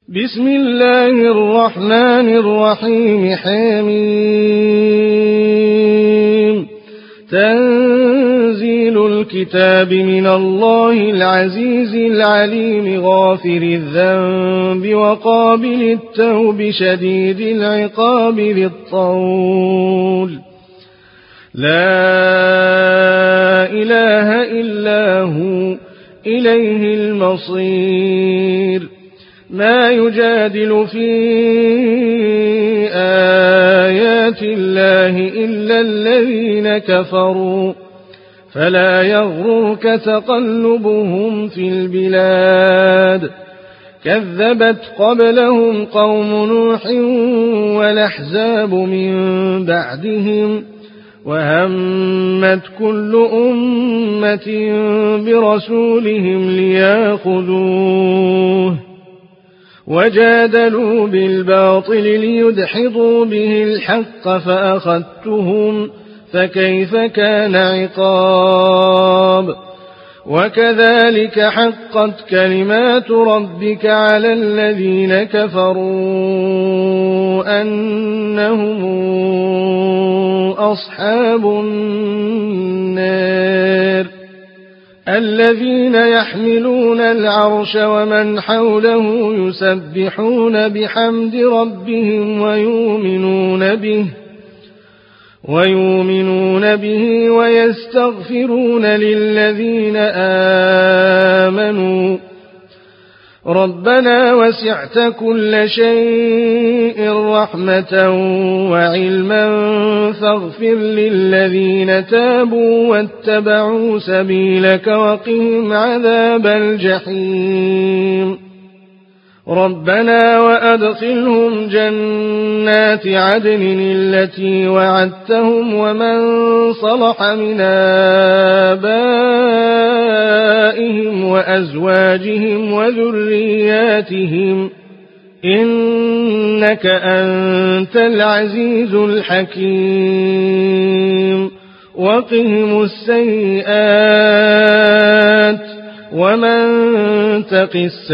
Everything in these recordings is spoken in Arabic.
بسم الله الرحمن الرحيم. حميم. تنزيل الكتاب من الله العزيز العليم غافر الذنب وقابل التوب شديد العقاب ذي الطول لا إله إلا هو إليه المصير. ما يجادل في آيات الله إلا الذين كفروا فلا يغررك تقلبهم في البلاد. كذبت قبلهم قوم نوح والأحزاب من بعدهم وهمت كل أمة برسولهم ليأخذوه وجادلوا بالباطل ليدحضوا به الحق فأخذتهم فكيف كان عقاب. وكذلك حقت كلمات ربك على الذين كفروا أنهم أصحاب النار الذين يحملون العرش ومن حوله يسبحون بحمد ربهم ويؤمنون به ويستغفرون للذين آمنوا ربنا وسعت كل شيء رحمة وعلما فاغفر للذين تابوا واتبعوا سبيلك وقهم عذاب الجحيم. ربنا وأدخلهم جنات عدن التي وعدتهم ومن صلح من آبائهم وأزواجهم وذرياتهم إنك أنت العزيز الحكيم. وقهم السيئات ومن تق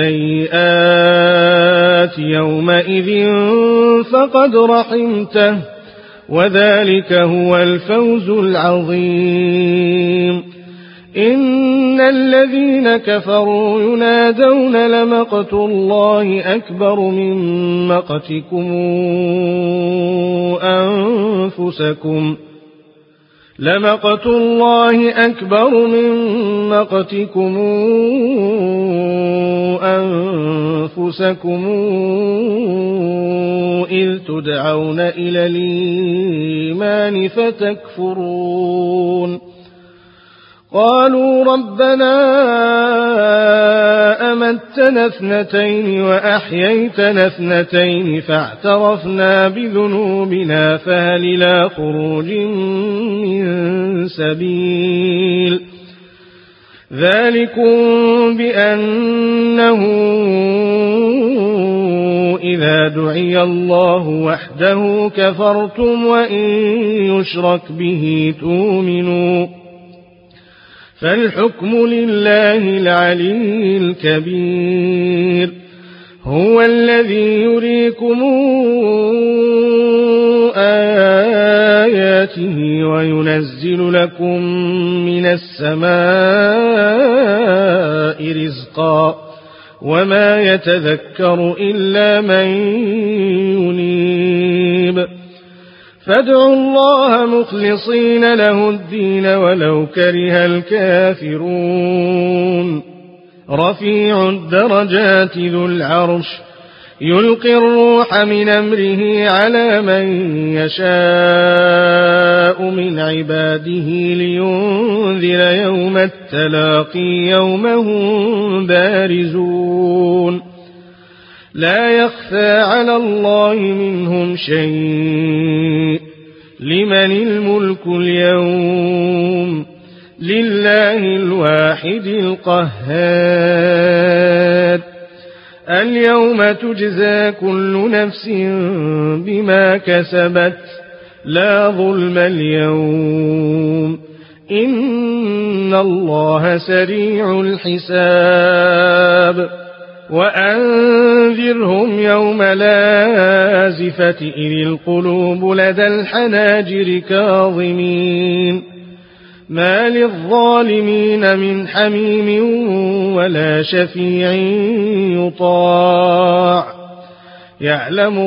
السيئات يومئذ فقد رحمته وذلك هو الفوز العظيم. إن الذين كفروا ينادون لمقت الله أكبر من مقتكم أنفسكم لمقت الله أكبر من مقتكم أنفسكم إذ تدعون إلى الإيمان فتكفرون. قالوا ربنا أمتنا اثنتين وأحييتنا اثنتين فاعترفنا بذنوبنا فهل إلى خروج من سبيل. ذلكم بأنه إذا دعي الله وحده كفرتم وإن يشرك به تؤمنوا فالحكم لله العلي الكبير. هو الذي يريكم آياته وينزل لكم من السماء رزقا وما يتذكر إلا من ينيب. فادعوا الله مخلصين له الدين ولو كره الكافرون. رفيع الدرجات ذو العرش يلقي الروح من أمره على من يشاء من عباده لينذر يوم التلاقي يوم هم بارزون لا يخفى على الله منهم شيء. لمن الملك اليوم لله الواحد القهار. اليوم تجزى كل نفس بما كسبت لا ظلم اليوم إن الله سريع الحساب وأنذرهم يوم لازفة إذ القلوب لدى الحناجر كاظمين ما للظالمين من حميم ولا شفيع يطاع يعلم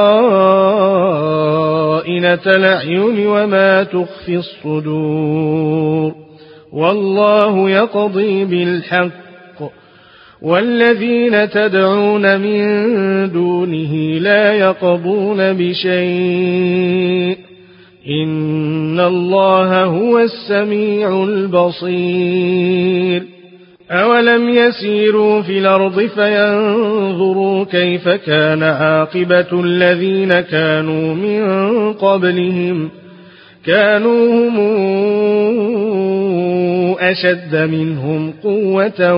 خائنة الأعين وما تخفي الصدور والله يقضي بالحق والذين تدعون من دونه لا يقضون بشيء إن الله هو السميع البصير أولم يسيروا في الأرض فينظروا كيف كان عاقبة الذين كانوا من قبلهم كانوا هم أشد منهم قوة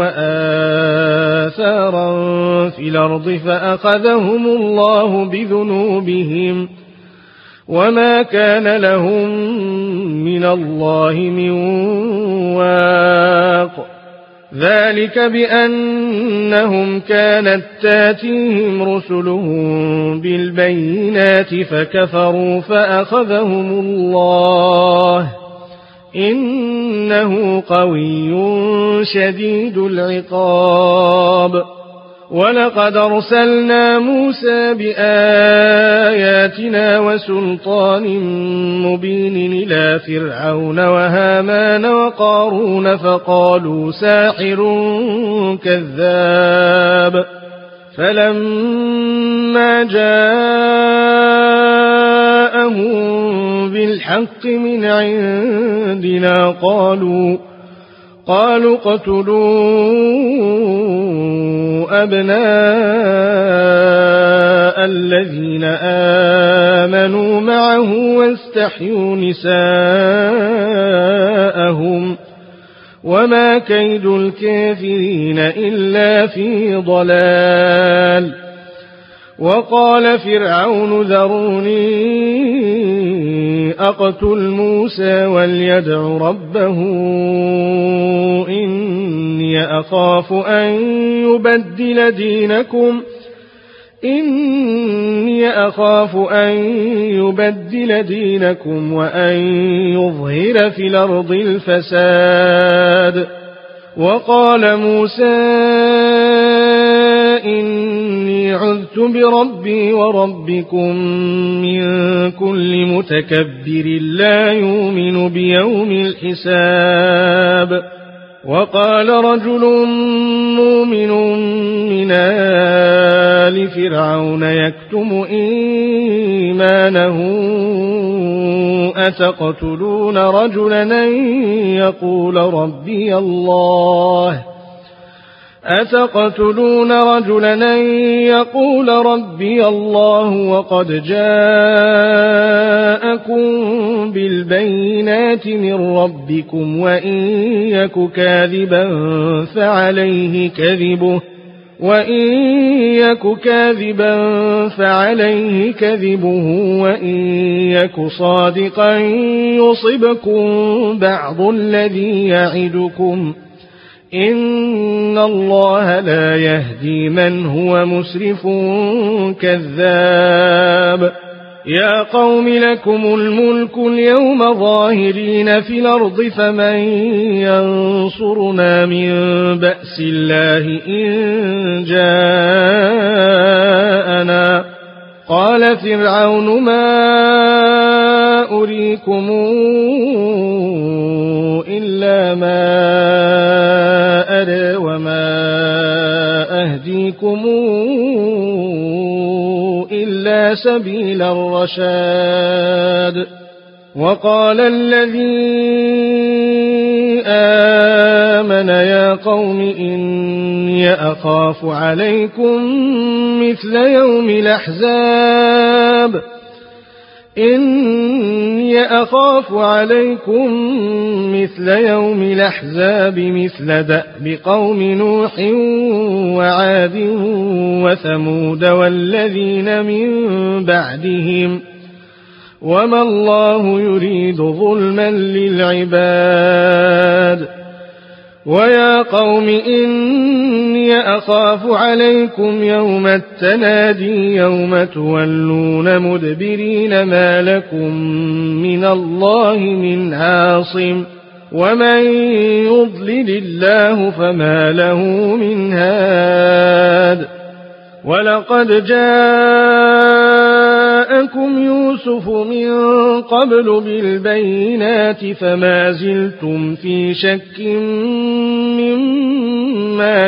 وآثارا في الأرض فأخذهم الله بذنوبهم وما كان لهم من الله من واق ذلك بأنهم كانت تاتيهم رسلهم بالبينات فكفروا فأخذهم الله إنه قوي شديد العقاب ولقد أرسلنا موسى بآياتنا وسلطان مبين إلى فرعون وهامان وقارون فقالوا ساحر كذاب فلما جاءهم بالحق من عندنا قالوا اقتلوا أبناء الذين آمنوا معه واستحيوا نساءهم وما كيد الكافرين إلا في ضلال وقال فرعون ذروني أقتل موسى وليدع ربه إني أخاف أن يبدل دينكم وأن يظهر في الأرض الفساد وقال موسى إني عذت بربي وربكم من كل متكبر لا يؤمن بيوم الحساب وقال رجل مؤمن من آل فرعون يكتم إيمانه أتقتلون رجلا يقول ربي الله وقد جاءكم بالبينات من ربكم وإن يك كاذبا فعليه كذبه وإن يك صادقا يصبكم بعض الذي يعدكم إن الله لا يهدي من هو مسرف كذاب يا قوم لكم الملك اليوم ظاهرين في الأرض فمن ينصرنا من بأس الله إن جاءنا قال فرعون ما أريكم إلا ما أرى وما أهديكم إلا سبيل الرشاد وقال الذي آمن يا قوم إني أخاف عليكم مثل يوم الأحزاب مثل دأب قوم نوح وعاد وثمود والذين من بعدهم وما الله يريد ظلما للعباد ويا قوم إني أخاف عليكم يوم التنادي يوم تولون مدبرين ما لكم من الله من عاصم ومن يضلل الله فما له من هاد ولقد جاءكم يوسف من قبل بالبينات فما زلتم في شك مما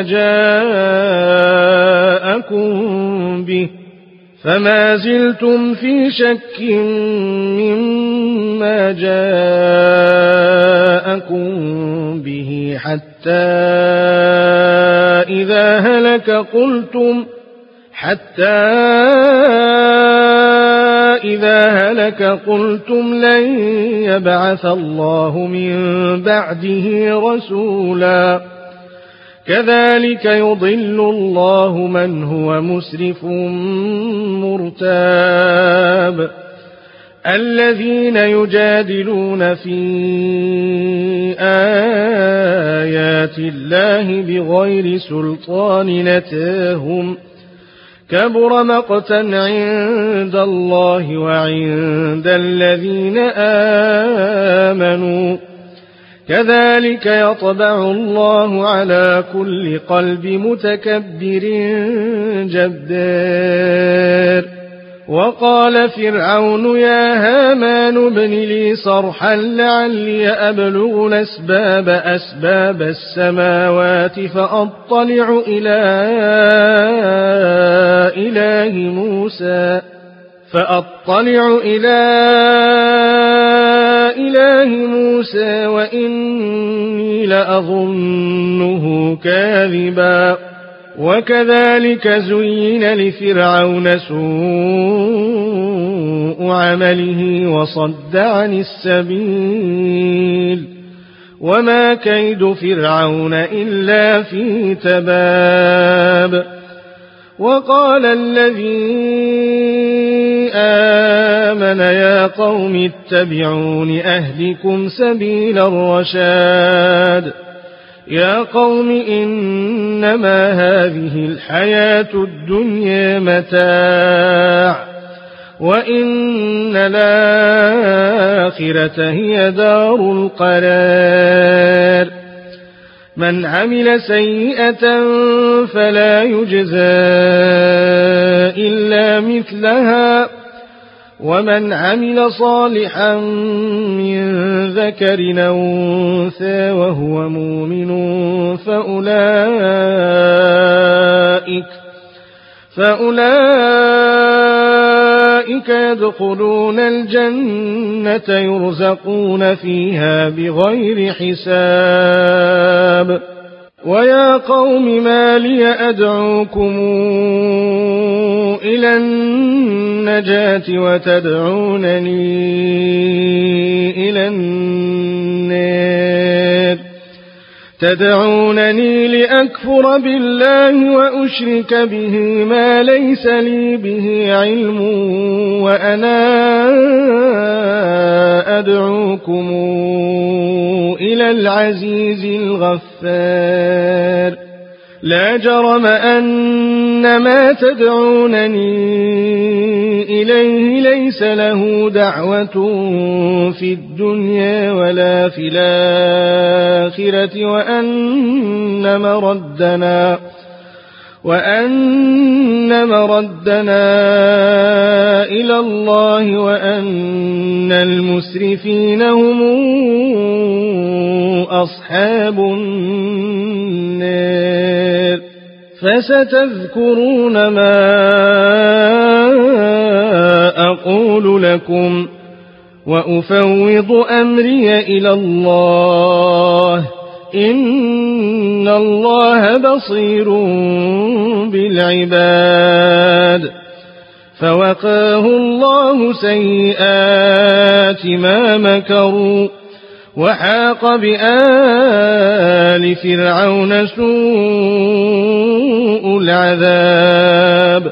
جاءكم به حتى إذا هلك قلتم لن يبعث الله من بعده رسولا كذلك يضل الله من هو مسرف مرتاب الذين يجادلون في آيات الله بغير سلطان أتاهم كبر مقتا عند الله وعند الذين آمنوا كذلك يطبع الله على كل قلب متكبر جبار وقال فرعون يا هامان ابن لي صرحا لعلي أبلغ أسباب السماوات فأطلع إلى إله موسى وإني لأظنه كاذبا وكذلك زين لفرعون سوء عمله وصد عن السبيل وما كيد فرعون إلا في تباب وقال الذي آمن يا قوم اتبعون أهدكم سبيل الرشاد يا قوم إنما هذه الحياة الدنيا متاع وإن الآخرة هي دار القرار من عمل سيئة فلا يجزى إلا مثلها ومن عمل صالحا من ذكر أو أنثى وهو مؤمن فأولئك يدخلون الجنة يرزقون فيها بغير حساب ويا قوم ما لي أدعوكم إلى النجاة وتدعونني إلى النار تدعونني لأكفر بالله وأشرك به ما ليس لي به علم وأنا أدعوكم إلى العزيز الغفار لا جرم أن ما تدعونني إليه ليس له دعوة في الدنيا ولا في الآخرة وأن مردنا إلى الله وأن المسرفين هم أصحاب النار فستذكرون ما أقول لكم وأفوض أمري إلى الله إن الله بصير بالعباد فوقاه الله سيئات ما مكروا وحاق بآل فرعون سوء العذاب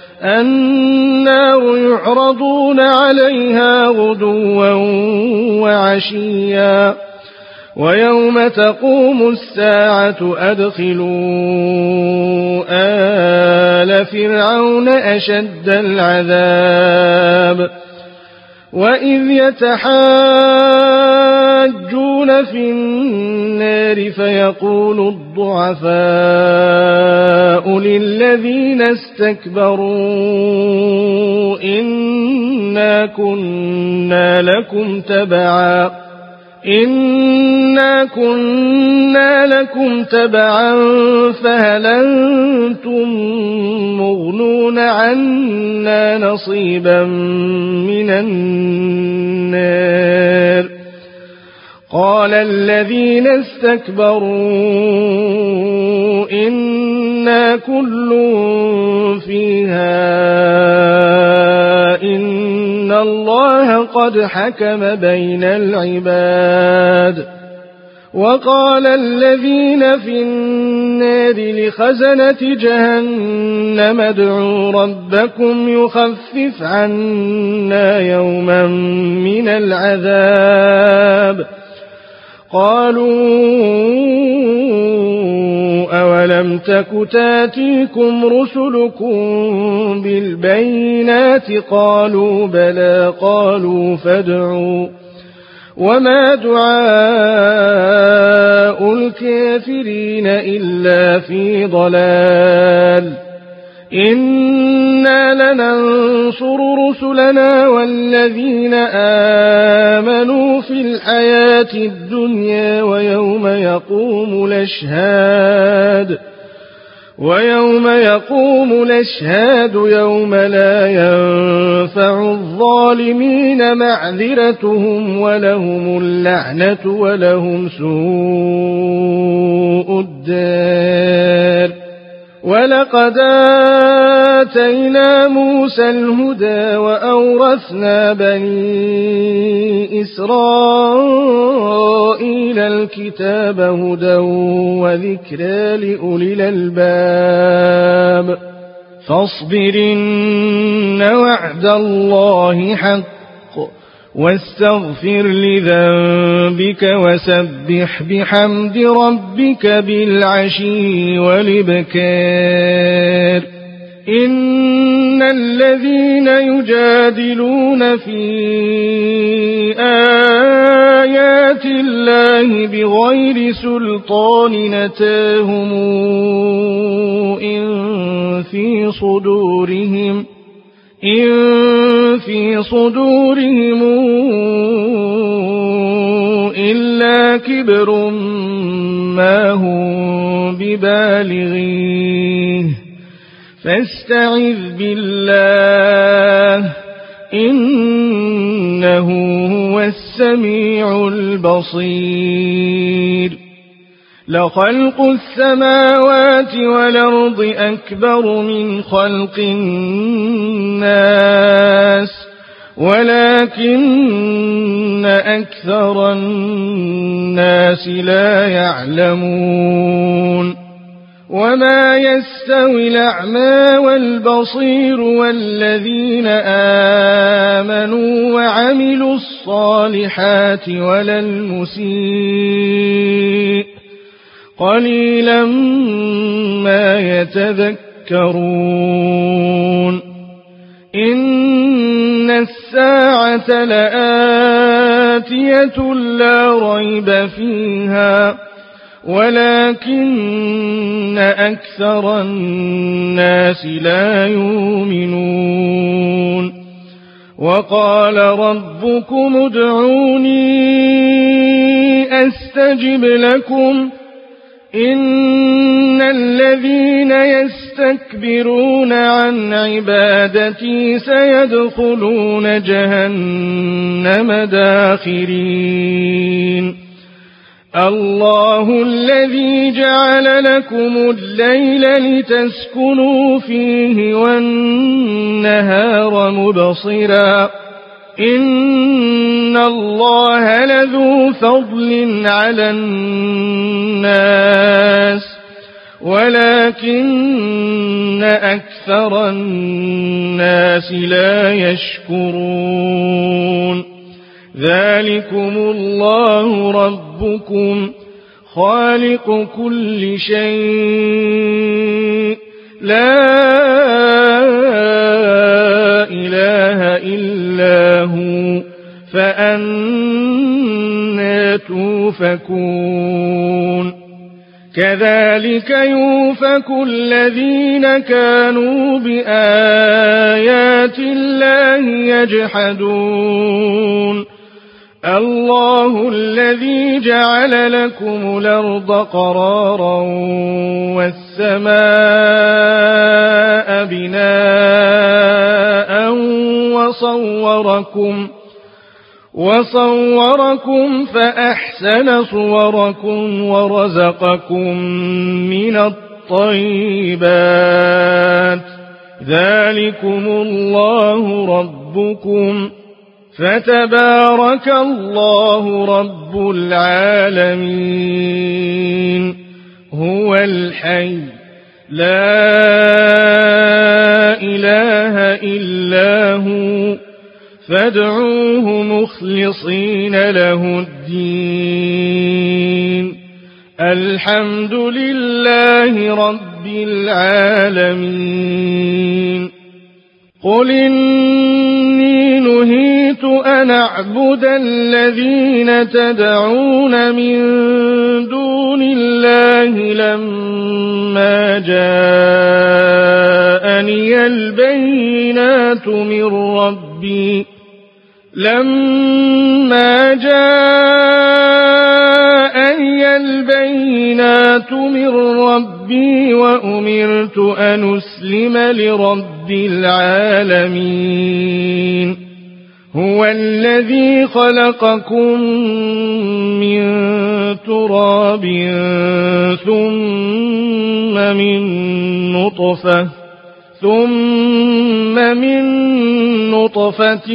النار يعرضون عليها غدوا وعشيا ويوم تقوم الساعة أدخلوا آل فرعون أشد العذاب وإذ يتحاجون في النار فيقول الضعفاء للذين استكبروا إنا كنا لكم تبعا فهل أنتم مغنون عنا نصيبا من النار قال الذين استكبروا إنا كل فيها إن الله قد حكم بين العباد وقال الذين في النار لخزنة جهنم ادعوا ربكم يخفف عنا يوما من العذاب قالوا أولم تك تاتيكم رسلكم بالبينات قالوا بلى قالوا فادعوا وما دعاء الكافرين إلا في ضلال إنا لننصر رسلنا والذين آمنوا في الحياة الدنيا ويوم يقوم الأشهاد يوم لا ينفع الظالمين معذرتهم ولهم اللعنة ولهم سوء الدار ولقد آتينا موسى الهدى وأورثنا بني إسرائيل الكتاب هدى وذكرى لأولي الألباب فاصبر إن وعد الله حق واستغفر لذنبك وسبح بحمد ربك بالعشي والإبكار إن الذين يجادلون في آيات الله بغير سلطان أتاهم إن في صدورهم إلا كبر ما هم ببالغيه فاستعذ بالله إنه هو السميع البصير لخلق السماوات والأرض أكبر من خلق الناس ولكن أكثر الناس لا يعلمون وما يستوي الأعمى والبصير والذين آمنوا وعملوا الصالحات ولا المسيء قليلا ما يتذكرون إن الساعة لآتية لا ريب فيها ولكن أكثر الناس لا يؤمنون وقال ربكم ادعوني أستجب لكم إن الذين يستكبرون عن عبادتي سيدخلون جهنم داخرين الله الذي جعل لكم الليل لتسكنوا فيه والنهار مبصرا إن الله لذو فضل على الناس ولكن أكثر الناس لا يشكرون ذلكم الله ربكم خالق كل شيء لا إله إلا هو فأنى توفكون كذلك يوفك الذين كانوا بآيات الله يجحدون الله الذي جعل لكم الأرض قرارا والسماء بناء وصوركم فأحسن صوركم ورزقكم من الطيبات ذلكم الله ربكم فتبارك الله رب العالمين هو الحي لا إله إلا هو فادعوه مخلصين له الدين الحمد لله رب العالمين قل إني نهيت أن أعبد الذين تدعون من دون الله لما جاءني البينات من ربي وأمرت أن أسلم لرب العالمين هو الذي خلقكم من تراب ثم من نطفة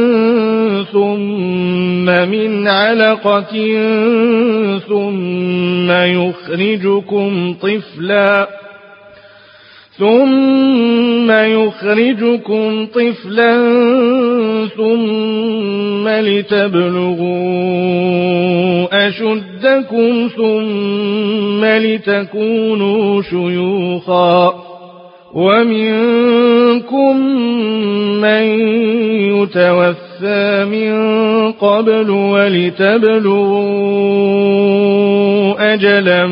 ثم من علقة ثم يخرجكم طفلا ثم لتبلغوا أشدكم ثم لتكونوا شيوخا ومنكم من يتوفى من قبل ولتبلغوا أجلا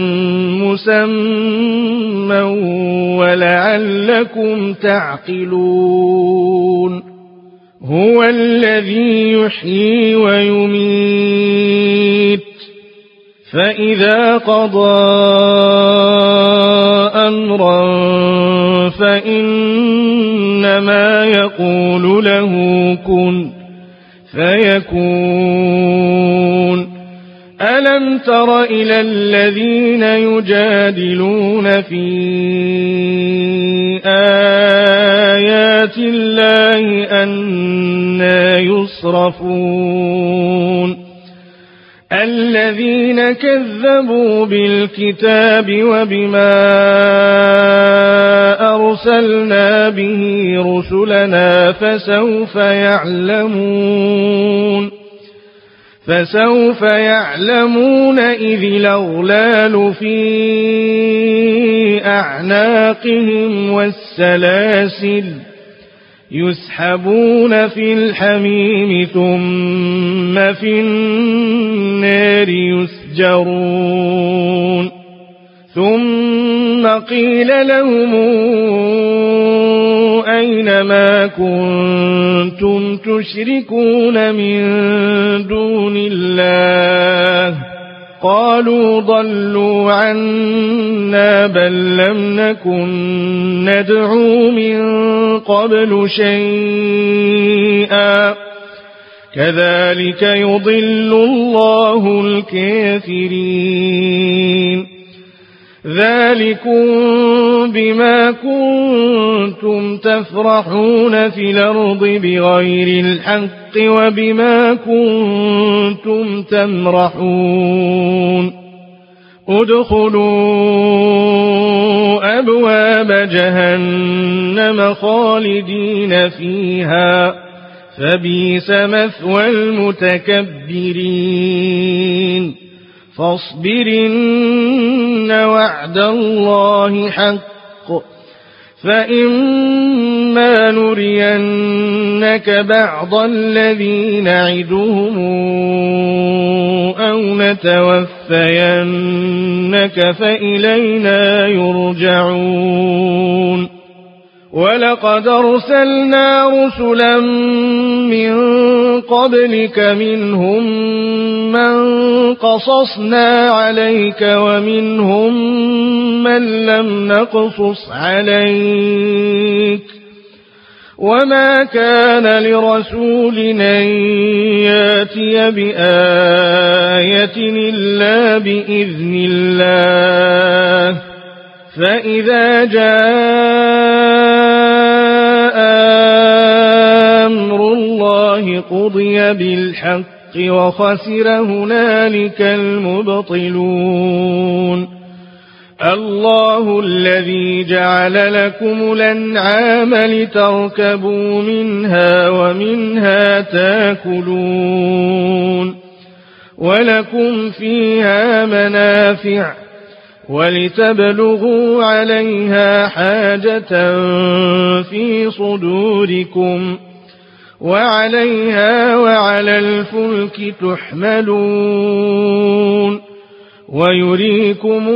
مسمى ولعلكم تعقلون هو الذي يحيي ويميت فإذا قضى أمرا فإنما يقول له كن فيكون ألم تر إلى الذين يجادلون في آيات الله أنى يصرفون الذين كذبوا بالكتاب وبما أرسلنا به رسلنا فسوف يعلمون إذ الأغلال في أعناقهم والسلاسل يسحبون في الحميم ثم في النار يسجرون ثم قيل لهم أين ما كنتم تشركون من دون الله قالوا ضلوا عنا بل لم نكن ندعو من قبل شيئا كذلك يضل الله الكافرين ذلكم بما كنتم تفرحون في الأرض بغير الحق وبما كنتم تمرحون ادخلوا أبواب جهنم خالدين فيها فبئس مثوى المتكبرين فاصبر إن وعد الله حق فإما نرينك بعض الذي نعدهم أو نتوفينك فإلينا يرجعون ولقد أرسلنا رسلا من قبلك منهم من قصصنا عليك ومنهم من لم نقصص عليك وما كان لرسول أن يأتي بآية إلا بإذن الله فإذا جاء أمر الله قضي بالحق وخسر هنالك المبطلون الله الذي جعل لكم الأنعام لتركبوا منها ومنها تاكلون ولكم فيها منافع ولتبلغوا عليها حاجة في صدوركم وعليها وعلى الفلك تحملون ويريكم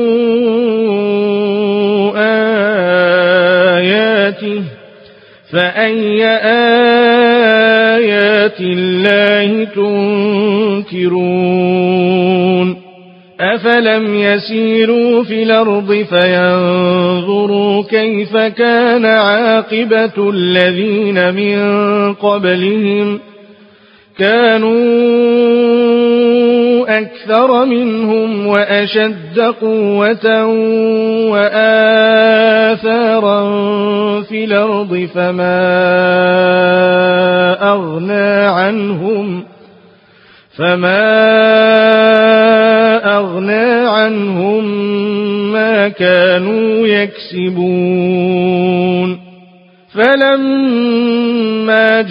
آياته فأي آيات الله تنكرون أفلم يسيروا في الأرض فينظروا كيف كان عاقبة الذين من قبلهم كانوا أكثر منهم وأشد قوة وآثارا في الأرض فما أغنى عنهم ما كانوا يكسبون فلما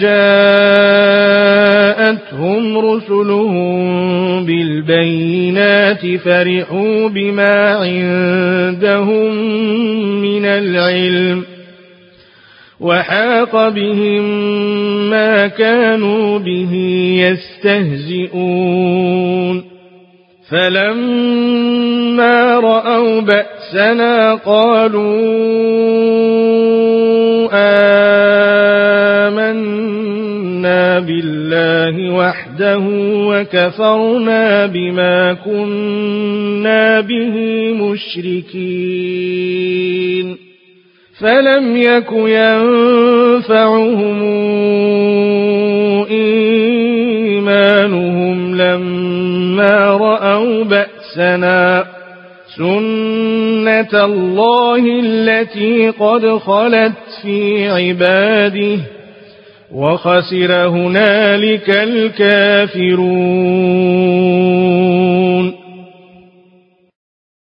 جاءتهم رسلهم بالبينات فرحوا بما عندهم من العلم وحاق بهم ما كانوا به يستهزئون فلما رأوا بأسنا قالوا آمنا بالله وحده وكفرنا بما كنا به مشركين فلم يك ينفعهم إيمانهم لما رأوا بأسنا سنة الله التي قد خلت في عباده وخسر هنالك الكافرون